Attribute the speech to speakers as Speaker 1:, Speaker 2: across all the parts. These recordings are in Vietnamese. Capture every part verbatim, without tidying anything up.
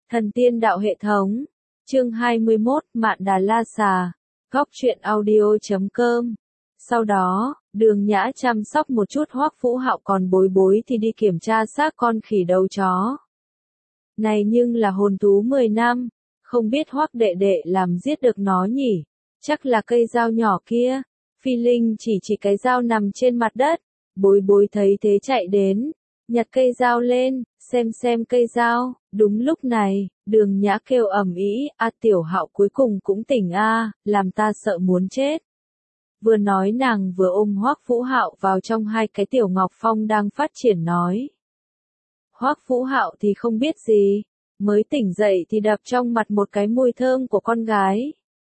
Speaker 1: Thần tiên đạo hệ thống. Chương hai mươi mốt, Mạn Đà La Xà. Góc truyện audio chấm com. Sau đó, Đường Nhã chăm sóc một chút Hoắc Vũ Hạo, còn Bối Bối thì đi kiểm tra xác con khỉ đầu chó. Này nhưng là hồn thú mười năm, không biết Hoắc đệ đệ làm giết được nó nhỉ? Chắc là cây dao nhỏ kia. Phi Linh chỉ chỉ cái dao nằm trên mặt đất. Bối Bối thấy thế chạy đến, nhặt cây dao lên, xem xem cây dao. Đúng lúc này, Đường Nhã kêu ầm ĩ, "A Tiểu Hạo cuối cùng cũng tỉnh a, làm ta sợ muốn chết." Vừa nói nàng vừa ôm Hoắc Vũ Hạo vào trong hai cái tiểu ngọc phong đang phát triển nói. Hoắc Vũ Hạo thì không biết gì, mới tỉnh dậy thì đập trong mặt một cái mùi thơm của con gái.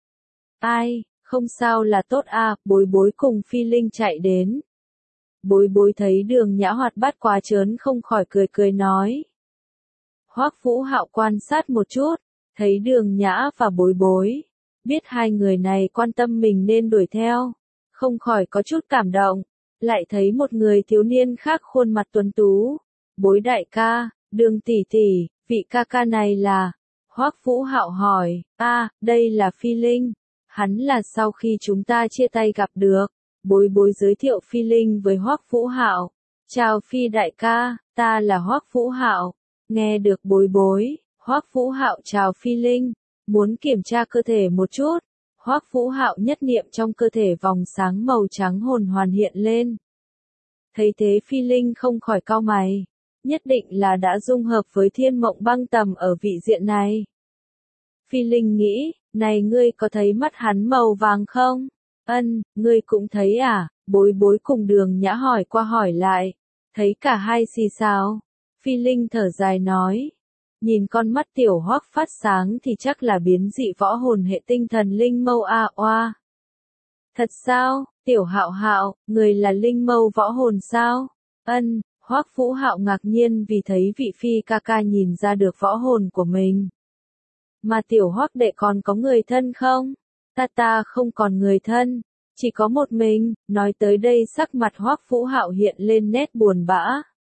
Speaker 1: Ai, không sao là tốt a, Bối Bối cùng Phi Linh chạy đến. Bối Bối thấy Đường Nhã hoạt bát quá trớn không khỏi cười cười nói. Hoắc Vũ Hạo quan sát một chút, thấy Đường Nhã và Bối Bối, biết hai người này quan tâm mình nên đuổi theo, không khỏi có chút cảm động, lại thấy một người thiếu niên khác khuôn mặt tuấn tú. Bối đại ca, Đường tỷ tỷ, vị ca ca này là? Hoắc Vũ Hạo hỏi. A, đây là Phi Linh, hắn là sau khi chúng ta chia tay gặp được. Bối Bối giới thiệu Phi Linh với Hoắc Vũ Hạo. Chào Phi đại ca, ta là Hoắc Vũ Hạo. Nghe được Bối Bối, Hoắc Vũ Hạo chào Phi Linh, muốn kiểm tra cơ thể một chút. Hoắc Vũ Hạo nhất niệm trong cơ thể vòng sáng màu trắng hồn hoàn hiện lên. Thấy thế Phi Linh không khỏi cau mày, nhất định là đã dung hợp với Thiên Mộng Băng Tầm ở vị diện này. Phi Linh nghĩ, này ngươi có thấy mắt hắn màu vàng không? Ân, ngươi cũng thấy à? Bối Bối cùng Đường Nhã hỏi qua hỏi lại, thấy cả hai xì xào. Phi Linh thở dài nói, nhìn con mắt tiểu Hoắc phát sáng thì chắc là biến dị võ hồn hệ tinh thần linh mâu a oa. Thật sao, tiểu Hạo Hạo, người là linh mâu võ hồn sao? Ân, Hoắc Vũ Hạo ngạc nhiên vì thấy vị Phi ca ca nhìn ra được võ hồn của mình. Mà tiểu Hoắc đệ còn có người thân không? Ta ta không còn người thân, chỉ có một mình. Nói tới đây sắc mặt Hoắc Vũ Hạo hiện lên nét buồn bã.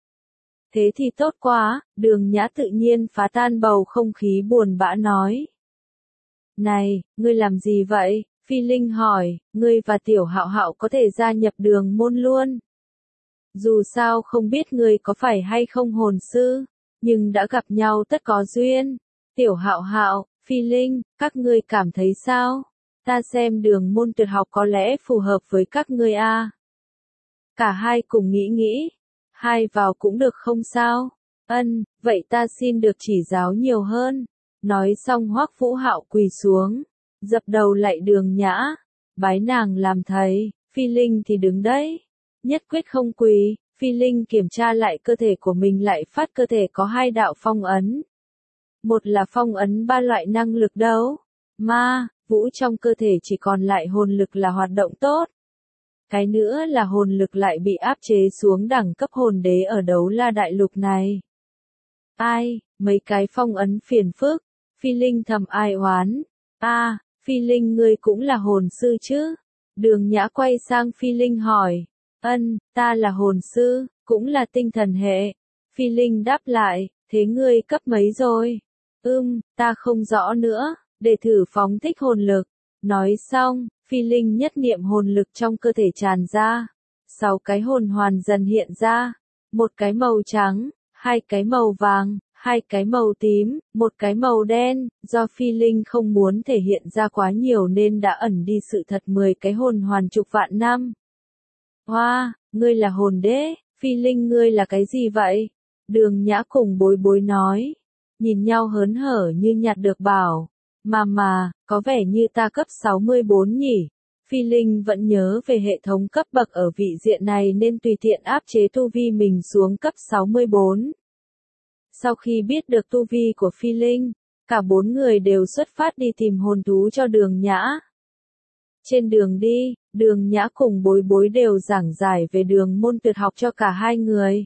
Speaker 1: Thế thì tốt quá, Đường Nhã tự nhiên phá tan bầu không khí buồn bã nói. Này, ngươi làm gì vậy? Phi Linh hỏi, ngươi và tiểu Hạo Hạo có thể gia nhập Đường môn luôn. Dù sao không biết ngươi có phải hay không hồn sư, nhưng đã gặp nhau tất có duyên. Tiểu Hạo Hạo, Phi Linh, các ngươi cảm thấy sao? Ta xem Đường môn tuyệt học có lẽ phù hợp với các ngươi a. Cả hai cùng nghĩ nghĩ. Hai vào cũng được không sao? Ân, vậy ta xin được chỉ giáo nhiều hơn. Nói xong Hoắc Vũ Hạo quỳ xuống, dập đầu lạy Đường Nhã, bái nàng làm thầy. Phi Linh thì đứng đấy, nhất quyết không quỳ. Phi Linh kiểm tra lại cơ thể của mình, lại phát cơ thể có hai đạo phong ấn. Một là phong ấn ba loại năng lực đấu, ma, vũ, trong cơ thể chỉ còn lại hồn lực là hoạt động tốt. Cái nữa là hồn lực lại bị áp chế xuống đẳng cấp hồn đế ở Đấu La Đại Lục này. Ai, mấy cái phong ấn phiền phức. Phi Linh thầm ai oán. A, Phi Linh ngươi cũng là hồn sư chứ? Đường Nhã quay sang Phi Linh hỏi. Ân, ta là hồn sư, cũng là tinh thần hệ. Phi Linh đáp lại, thế ngươi cấp mấy rồi? Ưm, ta không rõ nữa, để thử phóng thích hồn lực. Nói xong, Phi Linh nhất niệm hồn lực trong cơ thể tràn ra. Sáu cái hồn hoàn dần hiện ra. Một cái màu trắng, hai cái màu vàng, hai cái màu tím, một cái màu đen. Do Phi Linh không muốn thể hiện ra quá nhiều nên đã ẩn đi sự thật mười cái hồn hoàn chục vạn năm. Hoa, wow, ngươi là hồn đế. Phi Linh ngươi là cái gì vậy? Đường Nhã cùng Bối Bối nói. Nhìn nhau hớn hở như nhặt được bảo. Mà mà, có vẻ như ta cấp sáu mươi bốn nhỉ. Phi Linh vẫn nhớ về hệ thống cấp bậc ở vị diện này nên tùy tiện áp chế tu vi mình xuống cấp sáu mươi bốn. Sau khi biết được tu vi của Phi Linh, cả bốn người đều xuất phát đi tìm hồn thú cho Đường Nhã. Trên đường đi, Đường Nhã cùng Bối Bối đều giảng giải về đường môn tuyệt học cho cả hai người.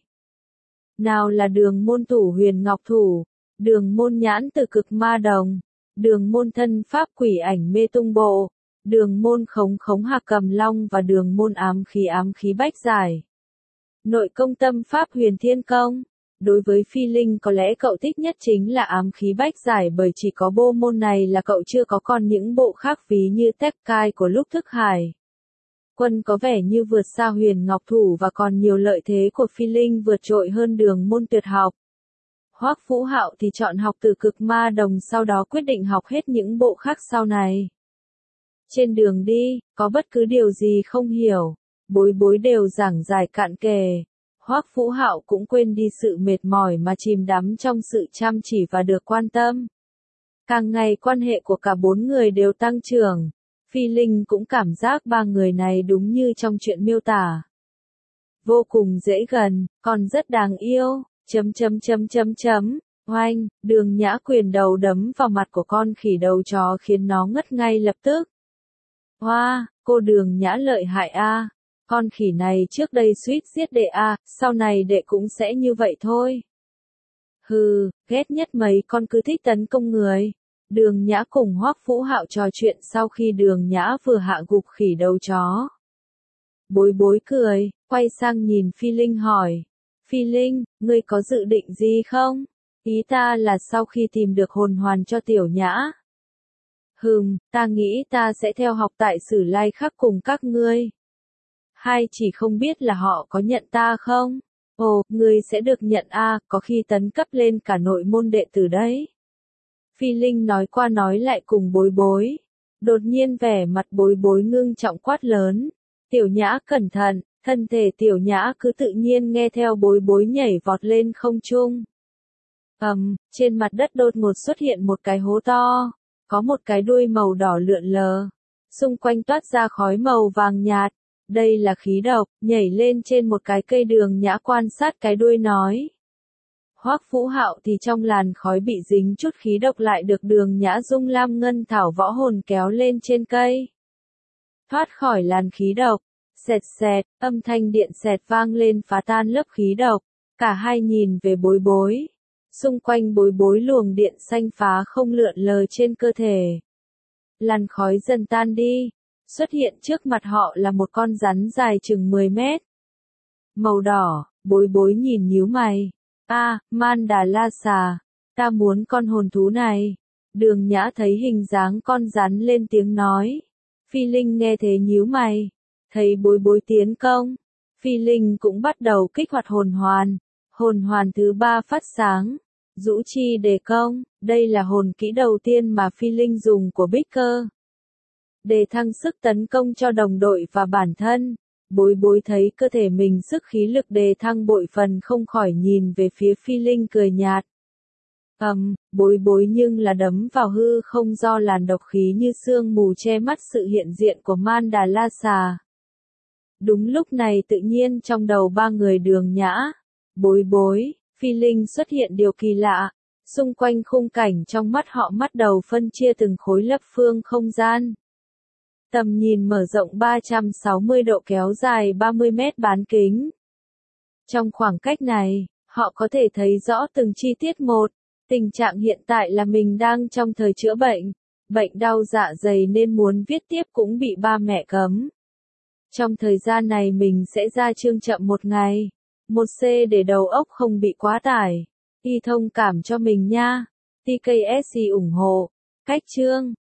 Speaker 1: Nào là đường môn thủ huyền ngọc thủ, đường môn nhãn từ cực ma đồng, đường môn thân pháp quỷ ảnh mê tung bộ, đường môn khống khống hạc cầm long và đường môn ám khí ám khí bách giải. Nội công tâm pháp huyền thiên công. Đối với Phi Linh có lẽ cậu thích nhất chính là ám khí bách giải bởi chỉ có bộ môn này là cậu chưa có, còn những bộ khác ví như Tekken của lúc Thức Hải Quân có vẻ như vượt xa Huyền Ngọc Thủ và còn nhiều lợi thế của Phi Linh vượt trội hơn Đường môn tuyệt học. Hoắc Vũ Hạo thì chọn học từ Cực Ma Đồng, sau đó quyết định học hết những bộ khác sau này. Trên đường đi, có bất cứ điều gì không hiểu, Bối Bối đều giảng giải cạn kề. Hoắc Vũ Hạo cũng quên đi sự mệt mỏi mà chìm đắm trong sự chăm chỉ và được quan tâm. Càng ngày quan hệ của cả bốn người đều tăng trưởng. Phi Linh cũng cảm giác ba người này đúng như trong chuyện miêu tả. Vô cùng dễ gần, còn rất đáng yêu, chấm chấm chấm chấm chấm, oanh, Đường Nhã quyền đầu đấm vào mặt của con khỉ đầu chó khiến nó ngất ngay lập tức. Hoa, cô Đường Nhã lợi hại a, con khỉ này trước đây suýt giết đệ a, sau này đệ cũng sẽ như vậy thôi. Hừ, ghét nhất mấy con cứ thích tấn công người. Đường Nhã cùng Hoắc Vũ Hạo trò chuyện sau khi Đường Nhã vừa hạ gục khỉ đầu chó. Bối Bối cười, quay sang nhìn Phi Linh hỏi. Phi Linh, ngươi có dự định gì không? Ý ta là sau khi tìm được hồn hoàn cho Tiểu Nhã. Hừm, ta nghĩ ta sẽ theo học tại Sử Lai Khắc cùng các ngươi. Hai chỉ không biết là họ có nhận ta không? Ồ, ngươi sẽ được nhận a, có khi tấn cấp lên cả nội môn đệ tử đấy. Phi Linh nói qua nói lại cùng Bối Bối. Đột nhiên vẻ mặt Bối Bối ngưng trọng quát lớn. Tiểu Nhã cẩn thận, thân thể Tiểu Nhã cứ tự nhiên nghe theo Bối Bối nhảy vọt lên không trung. Ầm, um, trên mặt đất đột ngột xuất hiện một cái hố to, có một cái đuôi màu đỏ lượn lờ, xung quanh toát ra khói màu vàng nhạt. Đây là khí độc, nhảy lên trên một cái cây. Đường Nhã quan sát cái đuôi nói. Hoắc Vũ Hạo thì trong làn khói bị dính chút khí độc lại được Đường Nhã dung lam ngân thảo võ hồn kéo lên trên cây. Thoát khỏi làn khí độc, xẹt xẹt, âm thanh điện xẹt vang lên phá tan lớp khí độc. Cả hai nhìn về Bối Bối. Xung quanh Bối Bối luồng điện xanh phá không lượn lờ trên cơ thể. Làn khói dần tan đi. Xuất hiện trước mặt họ là một con rắn dài chừng mười mét. Màu đỏ, Bối Bối nhìn nhíu mày. A, à, Man Đà La Xà, ta muốn con hồn thú này. Đường Nhã thấy hình dáng con rắn lên tiếng nói. Phi Linh nghe thế nhíu mày. Thấy Bối Bối tiến công. Phi Linh cũng bắt đầu kích hoạt hồn hoàn. Hồn hoàn thứ ba phát sáng. Dũ chi đề công, đây là hồn kỹ đầu tiên mà Phi Linh dùng của Bích Cơ. Để thăng sức tấn công cho đồng đội và bản thân. Bối Bối thấy cơ thể mình sức khí lực đề thăng bội phần không khỏi nhìn về phía Phi Linh cười nhạt. Ầm, um, Bối Bối nhưng là đấm vào hư không do làn độc khí như sương mù che mắt sự hiện diện của Man Đà La Xà. Đúng lúc này tự nhiên trong đầu ba người Đường Nhã, Bối Bối, Phi Linh xuất hiện điều kỳ lạ. Xung quanh khung cảnh trong mắt họ bắt đầu phân chia từng khối lập phương không gian. Tầm nhìn mở rộng ba trăm sáu mươi độ kéo dài ba mươi mét bán kính. Trong khoảng cách này, họ có thể thấy rõ từng chi tiết một. Tình trạng hiện tại là mình đang trong thời chữa bệnh. Bệnh đau dạ dày nên muốn viết tiếp cũng bị ba mẹ cấm. Trong thời gian này mình sẽ ra chương chậm một ngày. Một C để đầu óc không bị quá tải. Y thông cảm cho mình nha. tê ca ét xê ủng hộ. Cách chương.